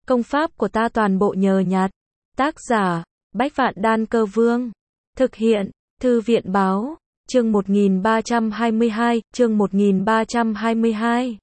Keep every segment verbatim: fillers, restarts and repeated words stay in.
Công pháp của ta toàn bộ nhờ nhặt. Tác giả, Bách Vạn Đan Cơ Vương. Thực hiện, Thư viện báo, chương một nghìn ba trăm hai mươi hai, chương một nghìn ba trăm hai mươi hai.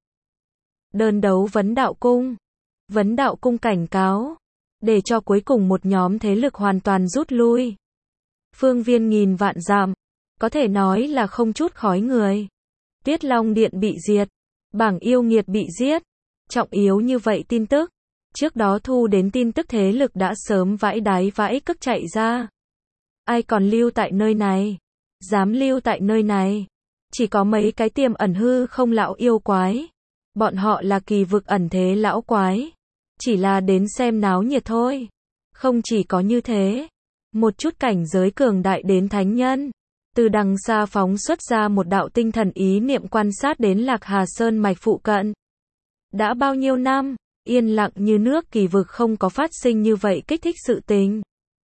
Đơn đấu Vấn Đạo Cung. Vấn Đạo Cung cảnh cáo, để cho cuối cùng một nhóm thế lực hoàn toàn rút lui. Phương viên nghìn vạn dặm, có thể nói là không chút khói người. Tuyết Long Điện bị diệt, bảng yêu nghiệt bị giết. Trọng yếu như vậy tin tức, trước đó thu đến tin tức thế lực đã sớm vãi đáy vãi cức chạy ra. Ai còn lưu tại nơi này? Dám lưu tại nơi này? Chỉ có mấy cái tiềm ẩn hư không lão yêu quái. Bọn họ là kỳ vực ẩn thế lão quái. Chỉ là đến xem náo nhiệt thôi. Không chỉ có như thế, một chút cảnh giới cường đại đến thánh nhân, từ đằng xa phóng xuất ra một đạo tinh thần ý niệm quan sát đến Lạc Hà Sơn mạch phụ cận. Đã bao nhiêu năm, yên lặng như nước kỳ vực không có phát sinh như vậy kích thích sự tình.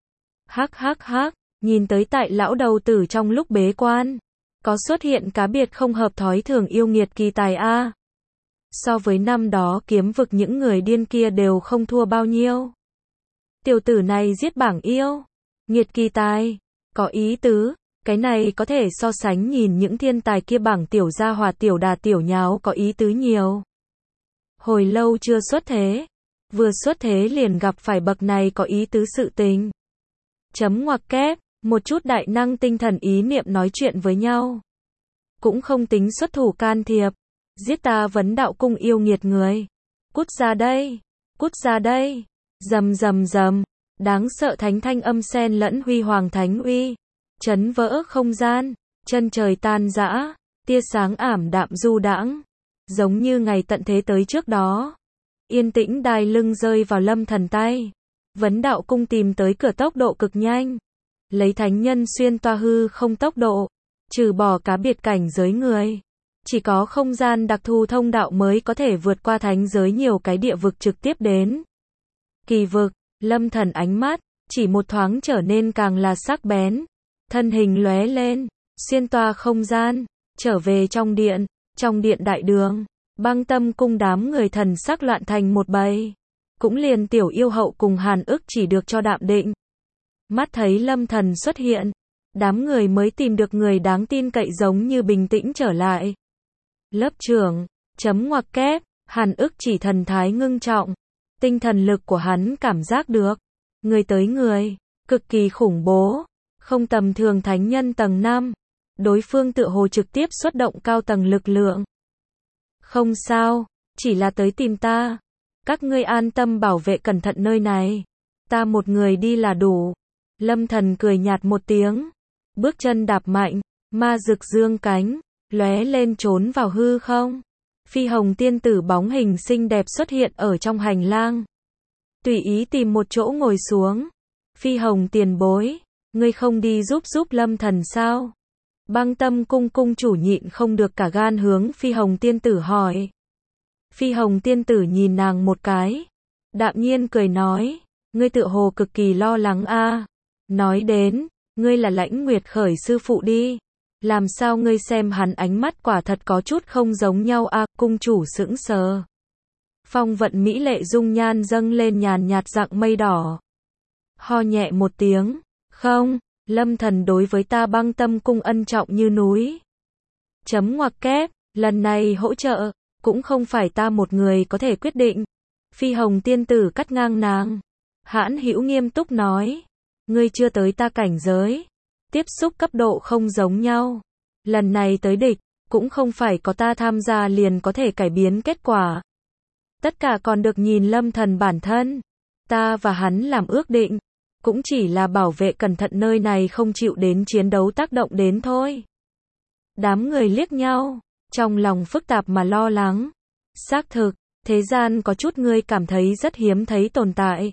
Hắc hắc hắc, nhìn tới tại lão đầu tử trong lúc bế quan, có xuất hiện cá biệt không hợp thói thường yêu nghiệt kỳ tài a. So với năm đó kiếm vực những người điên kia đều không thua bao nhiêu. Tiểu tử này giết bảng yêu, nghiệt kỳ tài, có ý tứ, cái này có thể so sánh nhìn những thiên tài kia bảng tiểu gia hòa tiểu đà tiểu nháo có ý tứ nhiều. Hồi lâu chưa xuất thế, vừa xuất thế liền gặp phải bậc này có ý tứ sự tình. Chấm ngoặc kép, một chút đại năng tinh thần ý niệm nói chuyện với nhau. Cũng không tính xuất thủ can thiệp. Giết ta Vấn Đạo Cung yêu nghiệt người. Cút ra đây, cút ra đây. Rầm rầm rầm, đáng sợ thánh thanh âm xen lẫn huy hoàng thánh uy. Chấn vỡ không gian, chân trời tan rã, tia sáng ảm đạm du đãng. Giống như ngày tận thế tới trước đó. Yên tĩnh đai lưng rơi vào Lâm Thần tay. Vấn Đạo Cung tìm tới cửa tốc độ cực nhanh. Lấy thánh nhân xuyên toa hư không tốc độ. Trừ bỏ cá biệt cảnh giới người. Chỉ có không gian đặc thù thông đạo mới có thể vượt qua thánh giới nhiều cái địa vực trực tiếp đến. Kỳ vực, Lâm Thần ánh mắt, chỉ một thoáng trở nên càng là sắc bén. Thân hình lóe lên, xuyên toa không gian, trở về trong điện. Trong điện đại đường, Băng Tâm Cung đám người thần sắc loạn thành một bầy. Cũng liền tiểu yêu hậu cùng Hàn Ức chỉ được cho đạm định. Mắt thấy Lâm Thần xuất hiện, đám người mới tìm được người đáng tin cậy giống như bình tĩnh trở lại. Lớp trưởng, chấm ngoặc kép, Hàn Ức chỉ thần thái ngưng trọng. Tinh thần lực của hắn cảm giác được. Người tới người, cực kỳ khủng bố. Không tầm thường thánh nhân tầng năm. Đối phương tựa hồ trực tiếp xuất động cao tầng lực lượng. Không sao, chỉ là tới tìm ta. Các ngươi an tâm bảo vệ cẩn thận nơi này. Ta một người đi là đủ. Lâm Thần cười nhạt một tiếng. Bước chân đạp mạnh, ma rực dương cánh, lóe lên trốn vào hư không. Phi hồng tiên tử bóng hình xinh đẹp xuất hiện ở trong hành lang. Tùy ý tìm một chỗ ngồi xuống. Phi hồng tiền bối, ngươi không đi giúp giúp Lâm Thần sao? Băng Tâm Cung cung chủ nhịn không được cả gan hướng Phi hồng tiên tử hỏi. Phi hồng tiên tử nhìn nàng một cái. Đạm nhiên cười nói, ngươi tựa hồ cực kỳ lo lắng a. Nói đến, ngươi là Lãnh Nguyệt Khởi sư phụ đi. Làm sao ngươi xem hắn ánh mắt quả thật có chút không giống nhau a. Cung chủ sững sờ. Phong vận mỹ lệ dung nhan dâng lên nhàn nhạt dạng mây đỏ. Ho nhẹ một tiếng, không, Lâm Thần đối với ta Băng Tâm Cung ân trọng như núi. Chấm ngoặc kép, lần này hỗ trợ, cũng không phải ta một người có thể quyết định. Phi hồng tiên tử cắt ngang nàng. Hãn hữu nghiêm túc nói, ngươi chưa tới ta cảnh giới. Tiếp xúc cấp độ không giống nhau. Lần này tới địch, cũng không phải có ta tham gia liền có thể cải biến kết quả. Tất cả còn được nhìn Lâm Thần bản thân. Ta và hắn làm ước định, cũng chỉ là bảo vệ cẩn thận nơi này không chịu đến chiến đấu tác động đến thôi. Đám người liếc nhau, trong lòng phức tạp mà lo lắng. Xác thực, thế gian có chút người cảm thấy rất hiếm thấy tồn tại.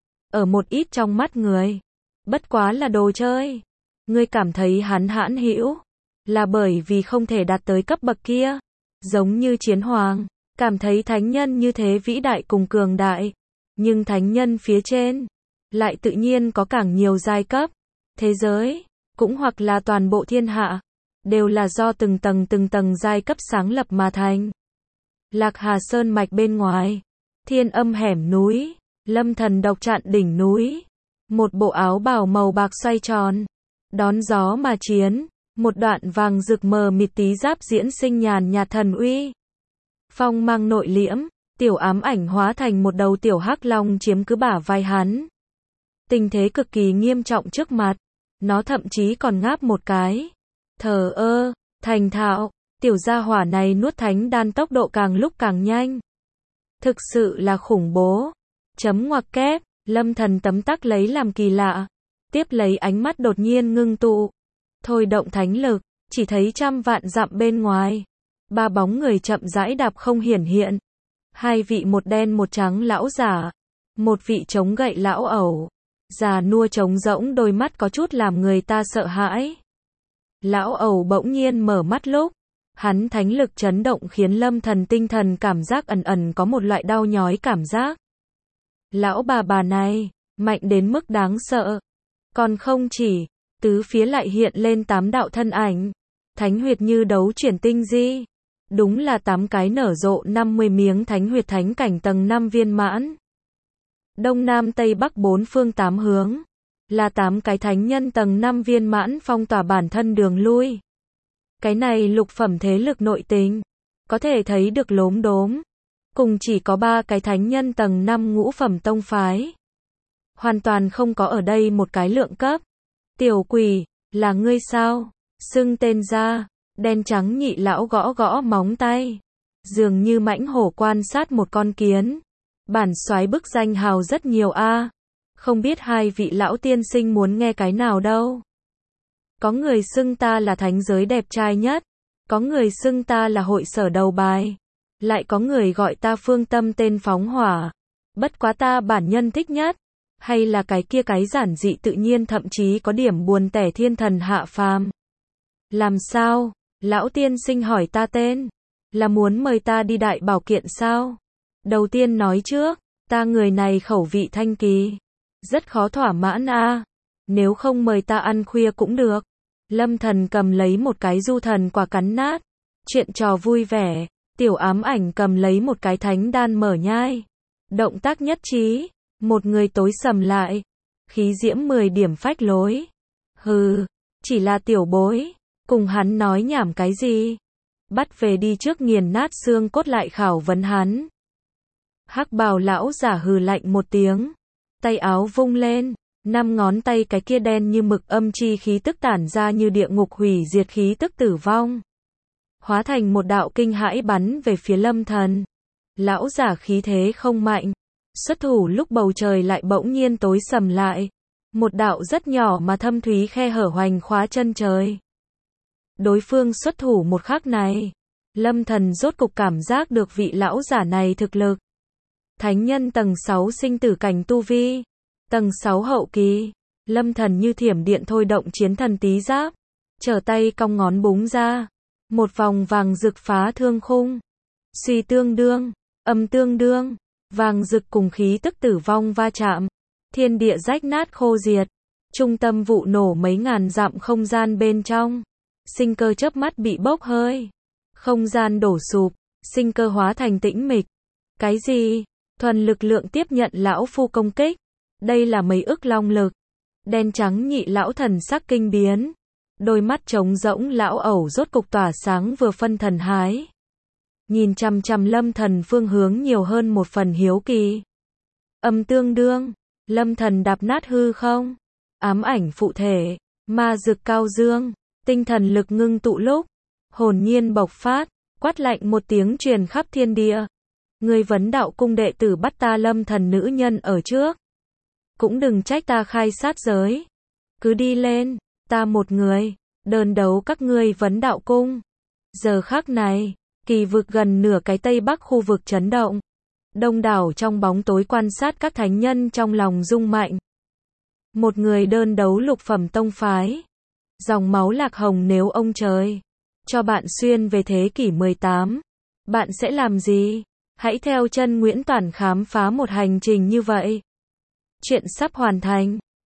Ở một ít trong mắt người, bất quá là đồ chơi. Ngươi cảm thấy hắn hãn hữu, là bởi vì không thể đạt tới cấp bậc kia. Giống như chiến hoàng, cảm thấy thánh nhân như thế vĩ đại cùng cường đại. Nhưng thánh nhân phía trên, lại tự nhiên có càng nhiều giai cấp. Thế giới, cũng hoặc là toàn bộ thiên hạ, đều là do từng tầng từng tầng giai cấp sáng lập mà thành. Lạc Hà Sơn mạch bên ngoài, Thiên Âm hẻm núi, Lâm Thần độc chặn đỉnh núi. Một bộ áo bào màu bạc xoay tròn. Đón gió mà chiến. Một đoạn vàng rực mờ mịt tí giáp diễn sinh nhàn nhạt thần uy. Phong mang nội liễm. Tiểu ám ảnh hóa thành một đầu tiểu hắc long chiếm cứ bả vai hắn. Tình thế cực kỳ nghiêm trọng trước mặt. Nó thậm chí còn ngáp một cái. Thờ ơ, thành thạo. Tiểu gia hỏa này nuốt thánh đan tốc độ càng lúc càng nhanh. Thực sự là khủng bố. Chấm ngoặc kép, Lâm Thần tấm tắc lấy làm kỳ lạ. Tiếp lấy ánh mắt đột nhiên ngưng tụ. Thôi động thánh lực, chỉ thấy trăm vạn dặm bên ngoài. Ba bóng người chậm rãi đạp không hiển hiện. Hai vị một đen một trắng lão giả. Một vị chống gậy lão ẩu. Già nua trống rỗng đôi mắt có chút làm người ta sợ hãi. Lão ẩu bỗng nhiên mở mắt lúc. Hắn thánh lực chấn động khiến Lâm Thần tinh thần cảm giác ẩn ẩn có một loại đau nhói cảm giác. Lão bà bà này, mạnh đến mức đáng sợ. Còn không chỉ, tứ phía lại hiện lên tám đạo thân ảnh. Thánh huyệt như đấu chuyển tinh di. Đúng là tám cái nở rộ năm mươi miếng thánh huyệt thánh cảnh tầng năm viên mãn. Đông Nam Tây Bắc bốn phương tám hướng. Là tám cái thánh nhân tầng năm viên mãn phong tỏa bản thân đường lui. Cái này lục phẩm thế lực nội tình. Có thể thấy được lốm đốm. Cùng chỉ có ba cái thánh nhân tầng năm ngũ phẩm tông phái. Hoàn toàn không có ở đây một cái lượng cấp. Tiểu quỷ, là ngươi sao? Xưng tên ra. Đen trắng nhị lão gõ gõ móng tay. Dường như mãnh hổ quan sát một con kiến. Bản soái bức danh hào rất nhiều a. Không biết hai vị lão tiên sinh muốn nghe cái nào đâu. Có người xưng ta là thánh giới đẹp trai nhất. Có người xưng ta là hội sở đầu bài. Lại có người gọi ta phương tâm tên phóng hỏa. Bất quá ta bản nhân thích nhất. Hay là cái kia cái giản dị tự nhiên thậm chí có điểm buồn tẻ thiên thần hạ phàm. Làm sao? Lão tiên sinh hỏi ta tên. Là muốn mời ta đi đại bảo kiện sao? Đầu tiên nói trước, ta người này khẩu vị thanh kỳ. Rất khó thỏa mãn a. Nếu không mời ta ăn khuya cũng được. Lâm Thần cầm lấy một cái du thần quả cắn nát. Chuyện trò vui vẻ. Tiểu ám ảnh cầm lấy một cái thánh đan mở nhai. Động tác nhất trí. Một người tối sầm lại. Khí diễm mười điểm phách lối. Hừ, chỉ là tiểu bối. Cùng hắn nói nhảm cái gì? Bắt về đi trước nghiền nát xương cốt lại khảo vấn hắn. Hắc bào lão giả hừ lạnh một tiếng. Tay áo vung lên. Năm ngón tay cái kia đen như mực âm chi khí tức tản ra như địa ngục hủy diệt khí tức tử vong. Hóa thành một đạo kinh hãi bắn về phía Lâm Thần. Lão giả khí thế không mạnh. Xuất thủ lúc bầu trời lại bỗng nhiên tối sầm lại. Một đạo rất nhỏ mà thâm thúy khe hở hoành khóa chân trời. Đối phương xuất thủ một khắc này. Lâm Thần rốt cục cảm giác được vị lão giả này thực lực. Thánh nhân tầng sáu sinh tử cảnh tu vi. Tầng sáu hậu kỳ. Lâm Thần như thiểm điện thôi động chiến thần tí giáp. Trở tay cong ngón búng ra. Một vòng vàng rực phá thương khung. Suy tương đương. Âm tương đương. Vàng rực cùng khí tức tử vong va chạm. Thiên địa rách nát khô diệt. Trung tâm vụ nổ mấy ngàn dặm không gian bên trong. Sinh cơ chớp mắt bị bốc hơi. Không gian đổ sụp. Sinh cơ hóa thành tĩnh mịch. Cái gì? Thuần lực lượng tiếp nhận lão phu công kích. Đây là mấy ức long lực. Đen trắng nhị lão thần sắc kinh biến. Đôi mắt trống rỗng lão ẩu rốt cục tỏa sáng vừa phân thần hái. Nhìn chằm chằm Lâm Thần phương hướng nhiều hơn một phần hiếu kỳ. Âm tương đương. Lâm Thần đạp nát hư không. Ám ảnh phụ thể. Ma dực cao dương. Tinh thần lực ngưng tụ lúc. Hồn nhiên bộc phát. Quát lạnh một tiếng truyền khắp thiên địa. Ngươi vấn đạo cung đệ tử bắt ta Lâm Thần nữ nhân ở trước. Cũng đừng trách ta khai sát giới. Cứ đi lên. Ta một người. Đơn đấu các ngươi vấn đạo cung. Giờ khắc này. Kỳ vực gần nửa cái Tây Bắc khu vực chấn động. Đông đảo trong bóng tối quan sát các thánh nhân trong lòng rung mạnh. Một người đơn đấu lục phẩm tông phái. Dòng máu lạc hồng nếu ông trời cho bạn xuyên về thế kỷ mười tám. Bạn sẽ làm gì? Hãy theo chân Nguyễn Toản khám phá một hành trình như vậy. Chuyện sắp hoàn thành.